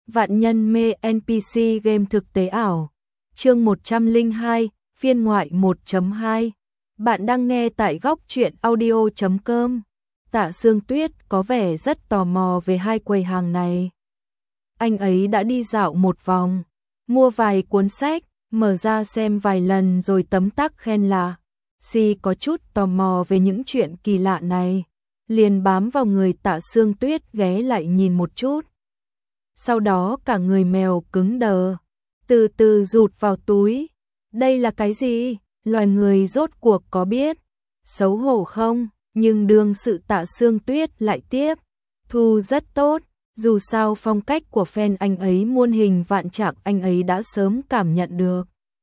Vạn nhân mê NPC game thực tế ảo. Chương 102, phiên ngoại 1.2. Bạn đang nghe tại góc truyện audio.com. Tạ Sương Tuyết có vẻ rất tò mò về hai quầy hàng này. Anh ấy đã đi dạo một vòng, mua vài cuốn sách, mở ra xem vài lần rồi tấm tắc khen là Si có chút tò mò về những chuyện kỳ lạ này, liền bám vào người Tạ Sương Tuyết ghé lại nhìn một chút. Sau đó cả người mèo cứng đờ, từ từ rụt vào túi. Đây là cái gì? Loài người rốt cuộc có biết xấu hổ không? Nhưng đương sự Tạ Sương Tuyết lại tiếp thu rất tốt, dù sao phong cách của fan anh ấy muôn hình vạn trạng anh ấy đã sớm cảm nhận được.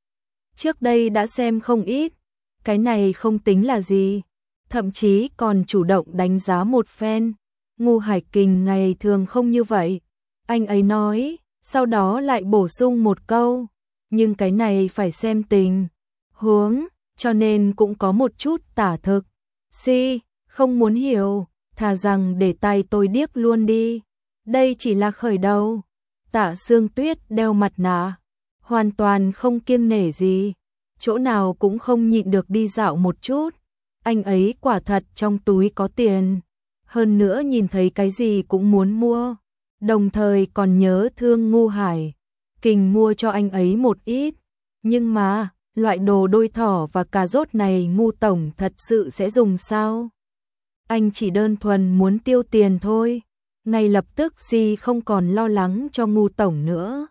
Trước đây đã xem không ít, cái này không tính là gì, thậm chí còn chủ động đánh giá một fan. Ngu Hải Kình ngày thường không như vậy, anh ấy nói, sau đó lại bổ sung một câu, nhưng cái này phải xem tình huống, cho nên cũng có một chút tả thực. Si, không muốn hiểu, thà rằng để tay tôi điếc luôn đi. Đây chỉ là khởi đầu. Tạ Sương Tuyết đeo mặt nạ, hoàn toàn không kiêng nể gì, chỗ nào cũng không nhịn được đi dạo một chút. Anh ấy quả thật trong túi có tiền, hơn nữa nhìn thấy cái gì cũng muốn mua, đồng thời còn nhớ thương Ngu Hải Kình mua cho anh ấy một ít. Nhưng mà, loại đồ đôi thỏ và cà rốt này Ngu tổng thật sự sẽ dùng sao? Anh chỉ đơn thuần muốn tiêu tiền thôi. Ngay lập tức Si không còn lo lắng cho Ngu tổng nữa,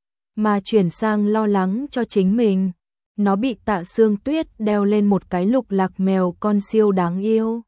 mà chuyển sang lo lắng cho chính mình. Nó bị Tạ Sương Tuyết đeo lên một cái lục lạc mèo con siêu đáng yêu,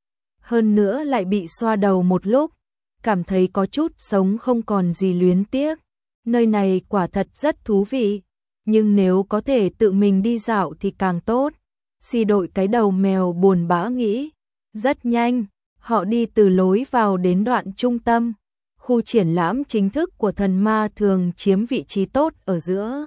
hơn nữa lại bị xoa đầu một lúc, cảm thấy có chút sống không còn gì luyến tiếc. Nơi này quả thật rất thú vị, nhưng nếu có thể tự mình đi dạo thì càng tốt. Si đội cái đầu mèo buồn bã nghĩ. Rất nhanh, họ đi từ lối vào đến đoạn trung tâm. Khu triển lãm chính thức của thần ma thường chiếm vị trí tốt ở giữa.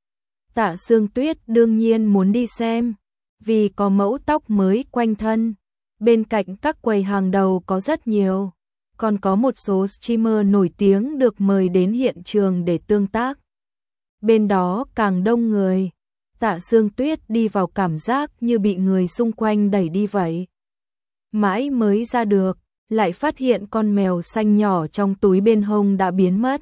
Tạ Sương Tuyết đương nhiên muốn đi xem, vì có mẫu tóc mới quanh thân. Bên cạnh các quầy hàng đầu có rất nhiều, còn có một số streamer nổi tiếng được mời đến hiện trường để tương tác. Bên đó càng đông người, Tạ Sương Tuyết đi vào cảm giác như bị người xung quanh đẩy đi vậy. Mãi mới ra được, lại phát hiện con mèo xanh nhỏ trong túi bên hông đã biến mất.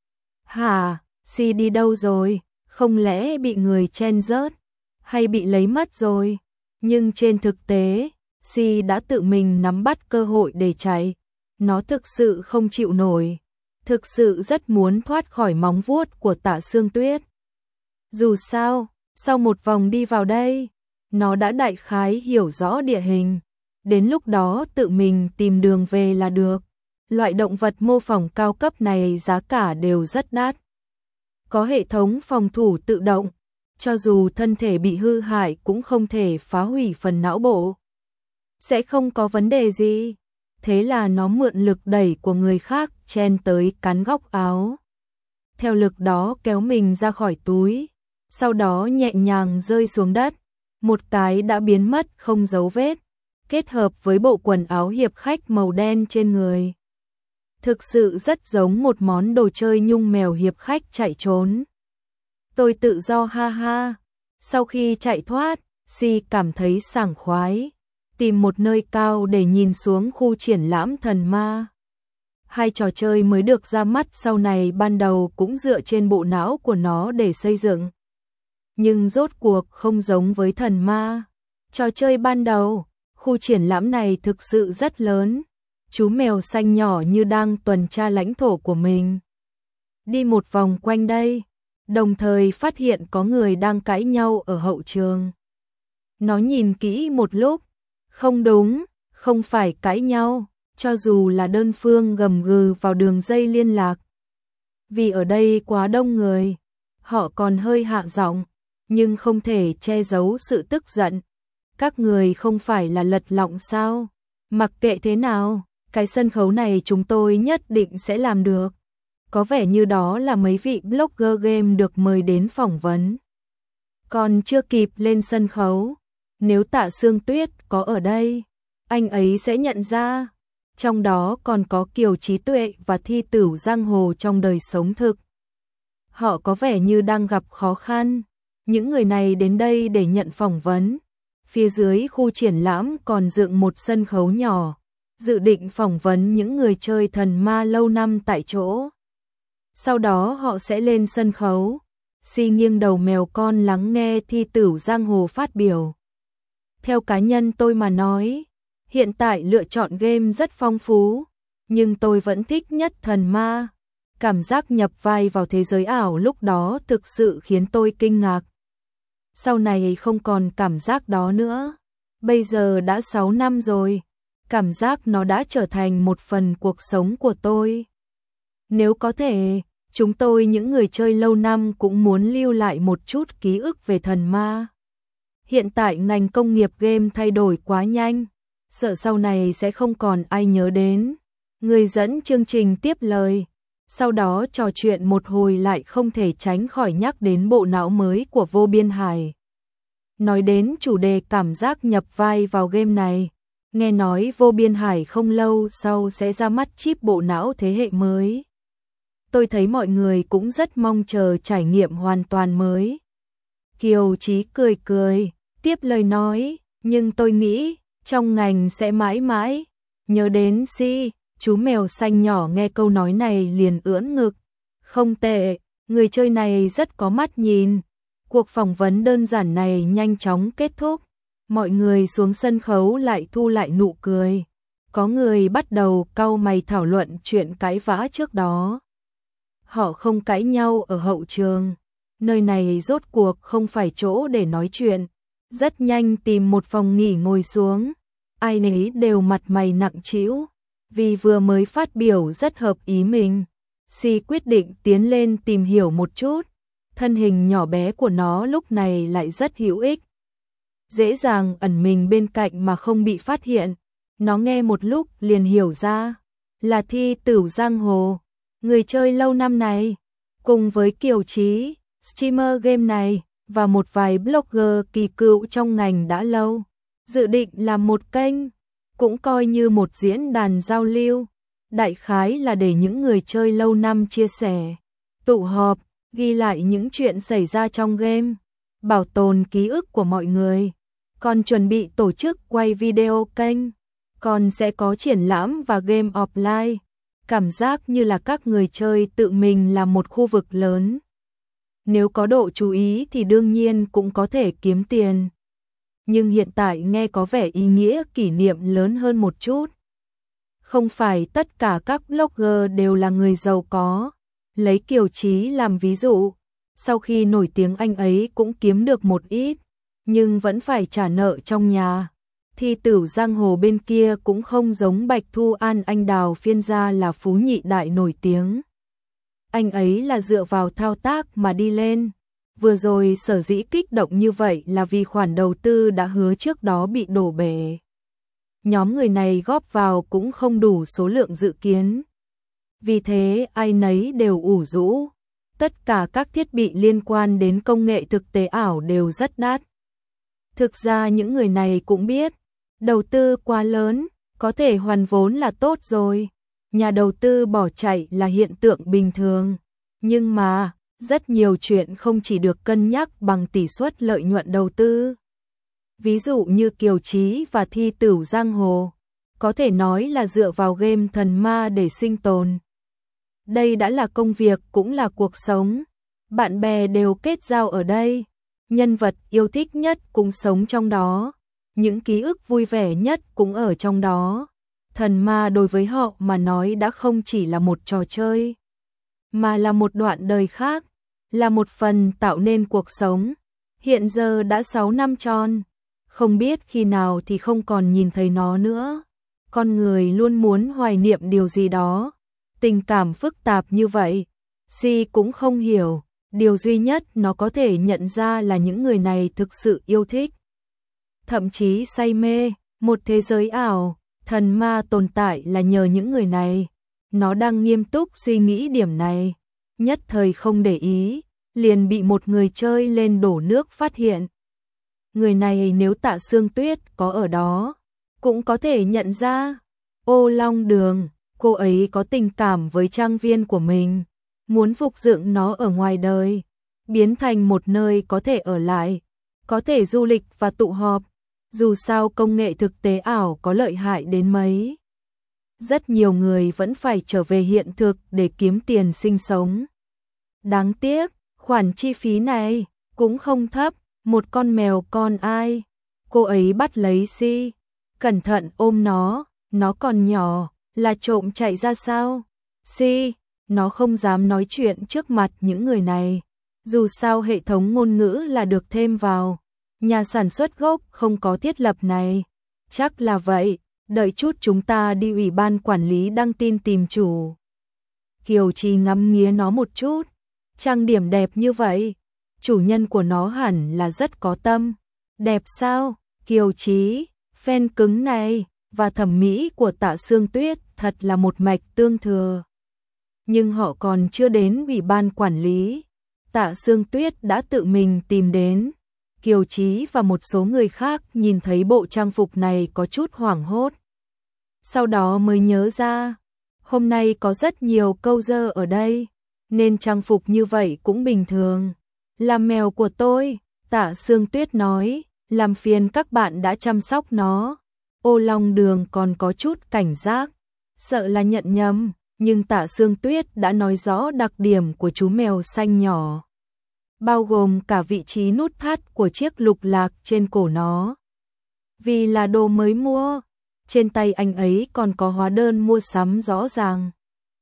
Hả, Si đi đâu rồi? Không lẽ bị người chen rớt, hay bị lấy mất rồi? Nhưng trên thực tế, Si đã tự mình nắm bắt cơ hội để chạy. Nó thực sự không chịu nổi, thực sự rất muốn thoát khỏi móng vuốt của Tạ Sương Tuyết. Dù sao, sau một vòng đi vào đây, nó đã đại khái hiểu rõ địa hình. Đến lúc đó tự mình tìm đường về là được. Loại động vật mô phỏng cao cấp này giá cả đều rất đắt. Có hệ thống phòng thủ tự động, cho dù thân thể bị hư hại cũng không thể phá hủy phần não bộ. Sẽ không có vấn đề gì. Thế là nó mượn lực đẩy của người khác chen tới cắn góc áo. Theo lực đó kéo mình ra khỏi túi, sau đó nhẹ nhàng rơi xuống đất. Một cái đã biến mất không dấu vết, kết hợp với bộ quần áo hiệp khách màu đen trên người. Thực sự rất giống một món đồ chơi nhung mèo hiệp khách chạy trốn. Tôi tự do ha ha. Sau khi chạy thoát, Si cảm thấy sảng khoái, tìm một nơi cao để nhìn xuống khu triển lãm thần ma. Hai trò chơi mới được ra mắt sau này ban đầu cũng dựa trên bộ não của nó để xây dựng. Nhưng rốt cuộc không giống với thần ma. Trò chơi ban đầu, khu triển lãm này thực sự rất lớn. Chú mèo xanh nhỏ như đang tuần tra lãnh thổ của mình. Đi một vòng quanh đây, đồng thời phát hiện có người đang cãi nhau ở hậu trường. Nó nhìn kỹ một lúc, không đúng, không phải cãi nhau, cho dù là đơn phương gầm gừ vào đường dây liên lạc. Vì ở đây quá đông người, họ còn hơi hạ giọng, nhưng không thể che giấu sự tức giận. Các người không phải là lật lọng sao? Mặc kệ thế nào, cái sân khấu này chúng tôi nhất định sẽ làm được. Có vẻ như đó là mấy vị blogger game được mời đến phỏng vấn. Còn chưa kịp lên sân khấu, nếu Tạ Sương Tuyết có ở đây, anh ấy sẽ nhận ra. Trong đó còn có Kiều Trí Tuệ và Thi Tửu Giang Hồ trong đời sống thực. Họ có vẻ như đang gặp khó khăn. Những người này đến đây để nhận phỏng vấn. Phía dưới khu triển lãm còn dựng một sân khấu nhỏ, dự định phỏng vấn những người chơi thần ma lâu năm tại chỗ. Sau đó họ sẽ lên sân khấu. Si nghiêng đầu mèo con lắng nghe Thi Tửu Giang Hồ phát biểu. Theo cá nhân tôi mà nói, hiện tại lựa chọn game rất phong phú, nhưng tôi vẫn thích nhất thần ma. Cảm giác nhập vai vào thế giới ảo lúc đó thực sự khiến tôi kinh ngạc. Sau này không còn cảm giác đó nữa. Bây giờ đã 6 năm rồi, cảm giác nó đã trở thành một phần cuộc sống của tôi. Nếu có thể, chúng tôi những người chơi lâu năm cũng muốn lưu lại một chút ký ức về thần ma. Hiện tại ngành công nghiệp game thay đổi quá nhanh, sợ sau này sẽ không còn ai nhớ đến. Người dẫn chương trình tiếp lời, sau đó trò chuyện một hồi lại không thể tránh khỏi nhắc đến bộ não mới của Vô Biên Hải. Nói đến chủ đề cảm giác nhập vai vào game này, nghe nói Vô Biên Hải không lâu sau sẽ ra mắt chip bộ não thế hệ mới. Tôi thấy mọi người cũng rất mong chờ trải nghiệm hoàn toàn mới. Kiều Chí cười cười, tiếp lời nói, nhưng tôi nghĩ, trong ngành sẽ mãi mãi, nhớ đến Si, chú mèo xanh nhỏ nghe câu nói này liền ưỡn ngực. Không tệ, người chơi này rất có mắt nhìn. Cuộc phỏng vấn đơn giản này nhanh chóng kết thúc. Mọi người xuống sân khấu lại thu lại nụ cười. Có người bắt đầu cau mày thảo luận chuyện cãi vã trước đó. Họ không cãi nhau ở hậu trường. Nơi này rốt cuộc không phải chỗ để nói chuyện. Rất nhanh tìm một phòng nghỉ ngồi xuống. Ai nấy đều mặt mày nặng trĩu, vì vừa mới phát biểu rất hợp ý mình. Si quyết định tiến lên tìm hiểu một chút. Thân hình nhỏ bé của nó lúc này lại rất hữu ích. Dễ dàng ẩn mình bên cạnh mà không bị phát hiện. Nó nghe một lúc liền hiểu ra, là Thi Tửu Giang Hồ, người chơi lâu năm này, cùng với Kiều Chí, streamer game này, và một vài blogger kỳ cựu trong ngành đã lâu. Dự định làm một kênh, cũng coi như một diễn đàn giao lưu. Đại khái là để những người chơi lâu năm chia sẻ, tụ họp, ghi lại những chuyện xảy ra trong game, bảo tồn ký ức của mọi người. Còn chuẩn bị tổ chức quay video kênh, còn sẽ có triển lãm và game offline. Cảm giác như là các người chơi tự mình làm một khu vực lớn. Nếu có độ chú ý thì đương nhiên cũng có thể kiếm tiền. Nhưng hiện tại nghe có vẻ ý nghĩa kỷ niệm lớn hơn một chút. Không phải tất cả các blogger đều là người giàu có. Lấy Kiều Chí làm ví dụ, sau khi nổi tiếng anh ấy cũng kiếm được một ít, nhưng vẫn phải trả nợ trong nhà. Thi Tửu Giang Hồ bên kia cũng không giống Bạch Thu An anh Đào Phiên gia là phú nhị đại nổi tiếng. Anh ấy là dựa vào thao tác mà đi lên. Vừa rồi sở dĩ kích động như vậy là vì khoản đầu tư đã hứa trước đó bị đổ bể. Nhóm người này góp vào cũng không đủ số lượng dự kiến. Vì thế ai nấy đều ủ rũ. Tất cả các thiết bị liên quan đến công nghệ thực tế ảo đều rất đắt. Thực ra những người này cũng biết, đầu tư quá lớn, có thể hoàn vốn là tốt rồi. Nhà đầu tư bỏ chạy là hiện tượng bình thường. Nhưng mà, rất nhiều chuyện không chỉ được cân nhắc bằng tỷ suất lợi nhuận đầu tư. Ví dụ như Kiều Chí và Thi Tửu Giang Hồ, có thể nói là dựa vào game thần ma để sinh tồn. Đây đã là công việc cũng là cuộc sống. Bạn bè đều kết giao ở đây. Nhân vật yêu thích nhất cũng sống trong đó. Những ký ức vui vẻ nhất cũng ở trong đó. Thần ma đối với họ mà nói đã không chỉ là một trò chơi, mà là một đoạn đời khác, là một phần tạo nên cuộc sống. Hiện giờ đã 6 năm tròn, không biết khi nào thì không còn nhìn thấy nó nữa. Con người luôn muốn hoài niệm điều gì đó, tình cảm phức tạp như vậy. Si cũng không hiểu, điều duy nhất nó có thể nhận ra là những người này thực sự yêu thích, thậm chí say mê, một thế giới ảo. Thần ma tồn tại là nhờ những người này. Nó đang nghiêm túc suy nghĩ điểm này, nhất thời không để ý, liền bị một người chơi lên đổ nước phát hiện. Người này nếu Tạ Sương Tuyết có ở đó, cũng có thể nhận ra. Ô Long Đường, cô ấy có tình cảm với trang viên của mình, muốn phục dựng nó ở ngoài đời, biến thành một nơi có thể ở lại, có thể du lịch và tụ họp. Dù sao công nghệ thực tế ảo có lợi hại đến mấy, rất nhiều người vẫn phải trở về hiện thực để kiếm tiền sinh sống. Đáng tiếc, khoản chi phí này cũng không thấp, một con mèo con ai. Cô ấy bắt lấy Si, cẩn thận ôm nó còn nhỏ, là trộm chạy ra sao? Si, nó không dám nói chuyện trước mặt những người này. Dù sao hệ thống ngôn ngữ là được thêm vào, nhà sản xuất gốc không có thiết lập này. Chắc là vậy, đợi chút chúng ta đi ủy ban quản lý đăng tin tìm chủ. Kiều Trì ngắm nghía nó một chút, trang điểm đẹp như vậy, chủ nhân của nó hẳn là rất có tâm. Đẹp sao? Kiều Trì, fan cứng này, và thẩm mỹ của Tạ Sương Tuyết thật là một mạch tương thừa. Nhưng họ còn chưa đến ủy ban quản lý, Tạ Sương Tuyết đã tự mình tìm đến. Kiều Trì và một số người khác nhìn thấy bộ trang phục này có chút hoảng hốt. Sau đó mới nhớ ra, hôm nay có rất nhiều câu dơ ở đây, nên trang phục như vậy cũng bình thường. Là mèo của tôi, Tạ Sương Tuyết nói, làm phiền các bạn đã chăm sóc nó. Ô Long Đường còn có chút cảnh giác, sợ là nhận nhầm, nhưng Tạ Sương Tuyết đã nói rõ đặc điểm của chú mèo xanh nhỏ, bao gồm cả vị trí nút thắt của chiếc lục lạc trên cổ nó. Vì là đồ mới mua, trên tay anh ấy còn có hóa đơn mua sắm rõ ràng.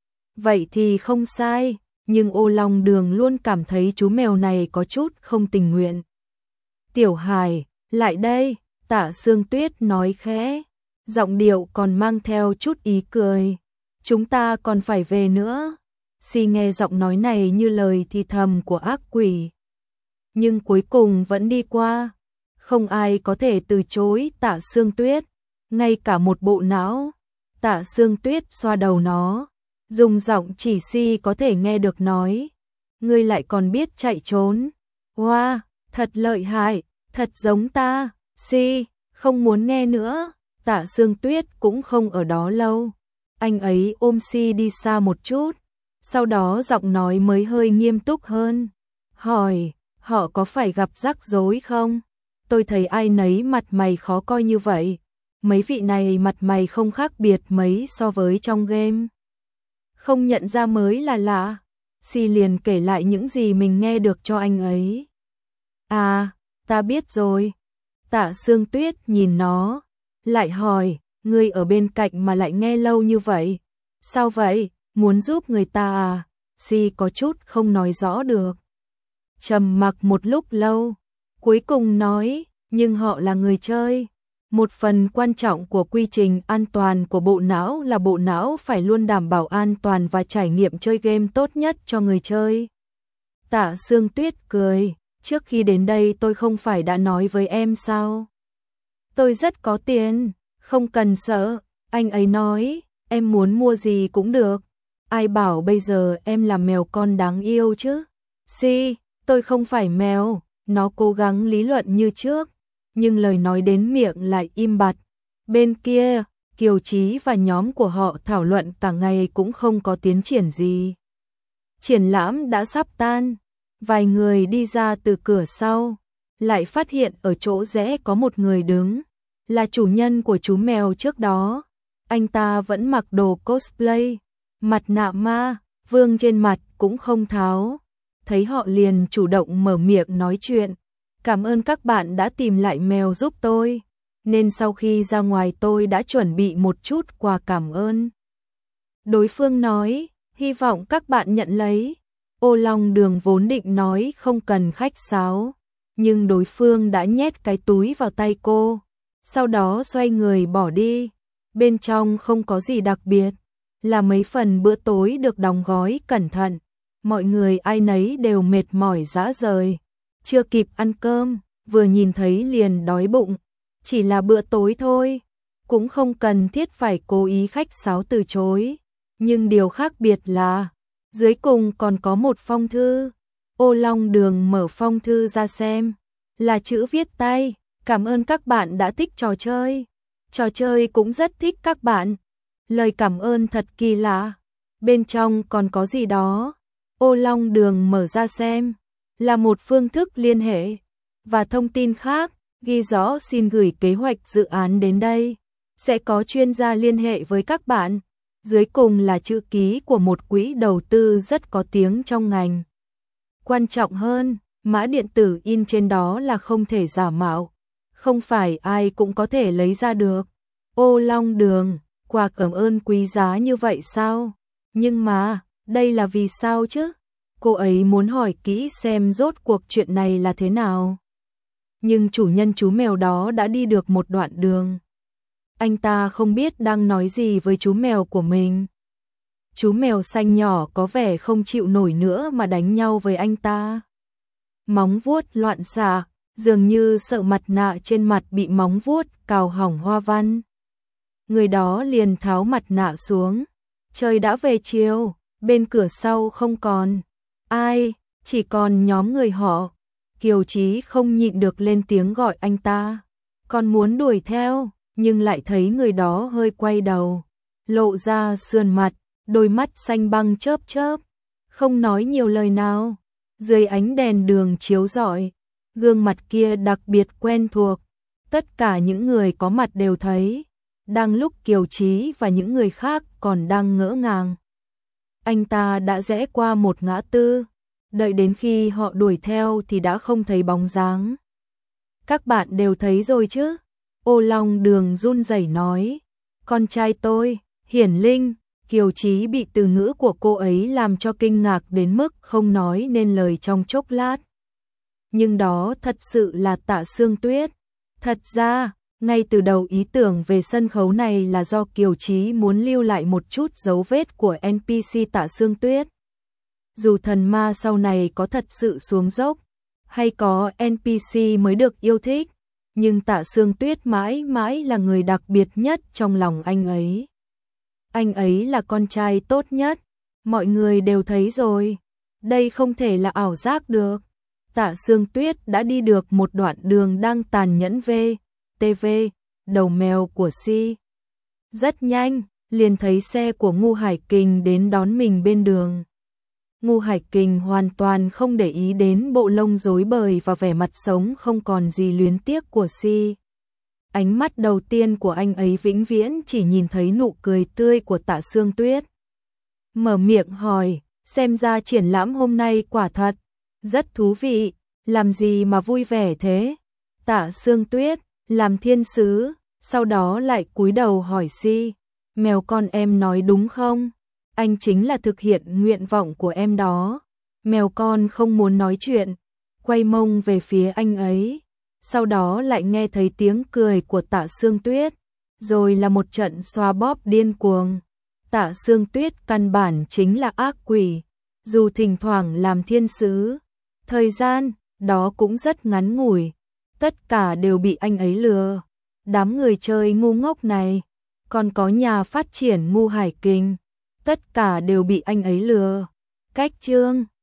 Vậy thì không sai, nhưng Ô Long Đường luôn cảm thấy chú mèo này có chút không tình nguyện. Tiểu Hải, lại đây, Tạ Sương Tuyết nói khẽ, giọng điệu còn mang theo chút ý cười. Chúng ta còn phải về nữa. Si nghe giọng nói này như lời thì thầm của ác quỷ, nhưng cuối cùng vẫn đi qua. Không ai có thể từ chối Tạ Sương Tuyết, ngay cả một bộ não. Tạ Sương Tuyết xoa đầu nó, dùng giọng chỉ Si có thể nghe được nói, ngươi lại còn biết chạy trốn. Wow, thật lợi hại, thật giống ta. Si không muốn nghe nữa. Tạ Sương Tuyết cũng không ở đó lâu, anh ấy ôm Si đi xa một chút, sau đó giọng nói mới hơi nghiêm túc hơn, hỏi, họ có phải gặp rắc rối không? Tôi thấy ai nấy mặt mày khó coi như vậy, mấy vị này mặt mày không khác biệt mấy so với trong game. Không nhận ra mới là lạ. Si liền kể lại những gì mình nghe được cho anh ấy. À, ta biết rồi. Tạ Sương Tuyết nhìn nó, lại hỏi, ngươi ở bên cạnh mà lại nghe lâu như vậy. Sao vậy, muốn giúp người ta à? Si có chút không nói rõ được. Trầm mặc một lúc lâu, cuối cùng nói, nhưng họ là người chơi. Một phần quan trọng của quy trình an toàn của bộ não là bộ não phải luôn đảm bảo an toàn và trải nghiệm chơi game tốt nhất cho người chơi. Tạ Sương Tuyết cười, trước khi đến đây tôi không phải đã nói với em sao? Tôi rất có tiền, không cần sợ. Anh ấy nói, em muốn mua gì cũng được. Ai bảo bây giờ em là mèo con đáng yêu chứ? Si, tôi không phải mèo. Nó cố gắng lý luận như trước, nhưng lời nói đến miệng lại im bặt. Bên kia, Kiều Trì và nhóm của họ thảo luận cả ngày cũng không có tiến triển gì. Triển lãm đã sắp tan, vài người đi ra từ cửa sau, lại phát hiện ở chỗ rẽ có một người đứng, là chủ nhân của chú mèo trước đó. Anh ta vẫn mặc đồ cosplay, mặt nạ ma, vương trên mặt cũng không tháo. Thấy họ liền chủ động mở miệng nói chuyện. Cảm ơn các bạn đã tìm lại mèo giúp tôi, nên sau khi ra ngoài tôi đã chuẩn bị một chút quà cảm ơn. Đối phương nói, hy vọng các bạn nhận lấy. Ô Long Đường vốn định nói không cần khách sáo, nhưng đối phương đã nhét cái túi vào tay cô, sau đó xoay người bỏ đi. Bên trong không có gì đặc biệt, là mấy phần bữa tối được đóng gói cẩn thận. Mọi người ai nấy đều mệt mỏi rã rời, chưa kịp ăn cơm, vừa nhìn thấy liền đói bụng. Chỉ là bữa tối thôi, cũng không cần thiết phải cố ý khách sáo từ chối. Nhưng điều khác biệt là, dưới cùng còn có một phong thư. Ô Long Đường mở phong thư ra xem, là chữ viết tay, cảm ơn các bạn đã thích trò chơi. Trò chơi cũng rất thích các bạn. Lời cảm ơn thật kỳ lạ. Bên trong còn có gì đó. Ô Long Đường mở ra xem. Là một phương thức liên hệ. Và thông tin khác, ghi rõ xin gửi kế hoạch dự án đến đây. Sẽ có chuyên gia liên hệ với các bạn. Dưới cùng là chữ ký của một quỹ đầu tư rất có tiếng trong ngành. Quan trọng hơn, mã điện tử in trên đó là không thể giả mạo. Không phải ai cũng có thể lấy ra được. Ô Long Đường, quà cảm ơn quý giá như vậy sao? Nhưng mà, đây là vì sao chứ? Cô ấy muốn hỏi kỹ xem rốt cuộc chuyện này là thế nào. Nhưng chủ nhân chú mèo đó đã đi được một đoạn đường. Anh ta không biết đang nói gì với chú mèo của mình. Chú mèo xanh nhỏ có vẻ không chịu nổi nữa mà đánh nhau với anh ta. Móng vuốt loạn xạ, dường như sợ mặt nạ trên mặt bị móng vuốt cào hỏng hoa văn. Người đó liền tháo mặt nạ xuống. Trời đã về chiều, bên cửa sau không còn ai, chỉ còn nhóm người họ. Kiều Chí không nhịn được lên tiếng gọi anh ta. Còn muốn đuổi theo, nhưng lại thấy người đó hơi quay đầu, lộ ra sườn mặt, đôi mắt xanh băng chớp chớp, không nói nhiều lời nào. Dưới ánh đèn đường chiếu rọi, gương mặt kia đặc biệt quen thuộc. Tất cả những người có mặt đều thấy. Đang lúc Kiều Chí và những người khác còn đang ngỡ ngàng, anh ta đã rẽ qua một ngã tư. Đợi đến khi họ đuổi theo thì đã không thấy bóng dáng. Các bạn đều thấy rồi chứ? Ô Long Đường run rẩy nói. Con trai tôi, Hiển Linh. Kiều Chí bị từ ngữ của cô ấy làm cho kinh ngạc đến mức không nói nên lời trong chốc lát. Nhưng đó thật sự là Tạ Sương Tuyết. Thật ra, ngay từ đầu ý tưởng về sân khấu này là do Kiều Chí muốn lưu lại một chút dấu vết của NPC Tạ Sương Tuyết. Dù thần ma sau này có thật sự xuống dốc, hay có NPC mới được yêu thích, nhưng Tạ Sương Tuyết mãi mãi là người đặc biệt nhất trong lòng anh ấy. Anh ấy là con trai tốt nhất, mọi người đều thấy rồi. Đây không thể là ảo giác được. Tạ Sương Tuyết đã đi được một đoạn đường đang tàn nhẫn TV, đầu mèo của Si. Rất nhanh, liền thấy xe của Ngu Hải Kình đến đón mình bên đường. Ngu Hải Kình hoàn toàn không để ý đến bộ lông rối bời và vẻ mặt sống không còn gì luyến tiếc của Si. Ánh mắt đầu tiên của anh ấy vĩnh viễn chỉ nhìn thấy nụ cười tươi của Tạ Sương Tuyết. Mở miệng hỏi, xem ra triển lãm hôm nay quả thật rất thú vị, làm gì mà vui vẻ thế? Tạ Sương Tuyết làm thiên sứ, sau đó lại cúi đầu hỏi Si, mèo con em nói đúng không? Anh chính là thực hiện nguyện vọng của em đó. Mèo con không muốn nói chuyện, quay mông về phía anh ấy. Sau đó lại nghe thấy tiếng cười của Tạ Sương Tuyết, rồi là một trận xoa bóp điên cuồng. Tạ Sương Tuyết căn bản chính là ác quỷ, dù thỉnh thoảng làm thiên sứ. Thời gian đó cũng rất ngắn ngủi, tất cả đều bị anh ấy lừa. Đám người chơi ngu ngốc này, còn có nhà phát triển Ngu Hải Kình, tất cả đều bị anh ấy lừa. Cách chương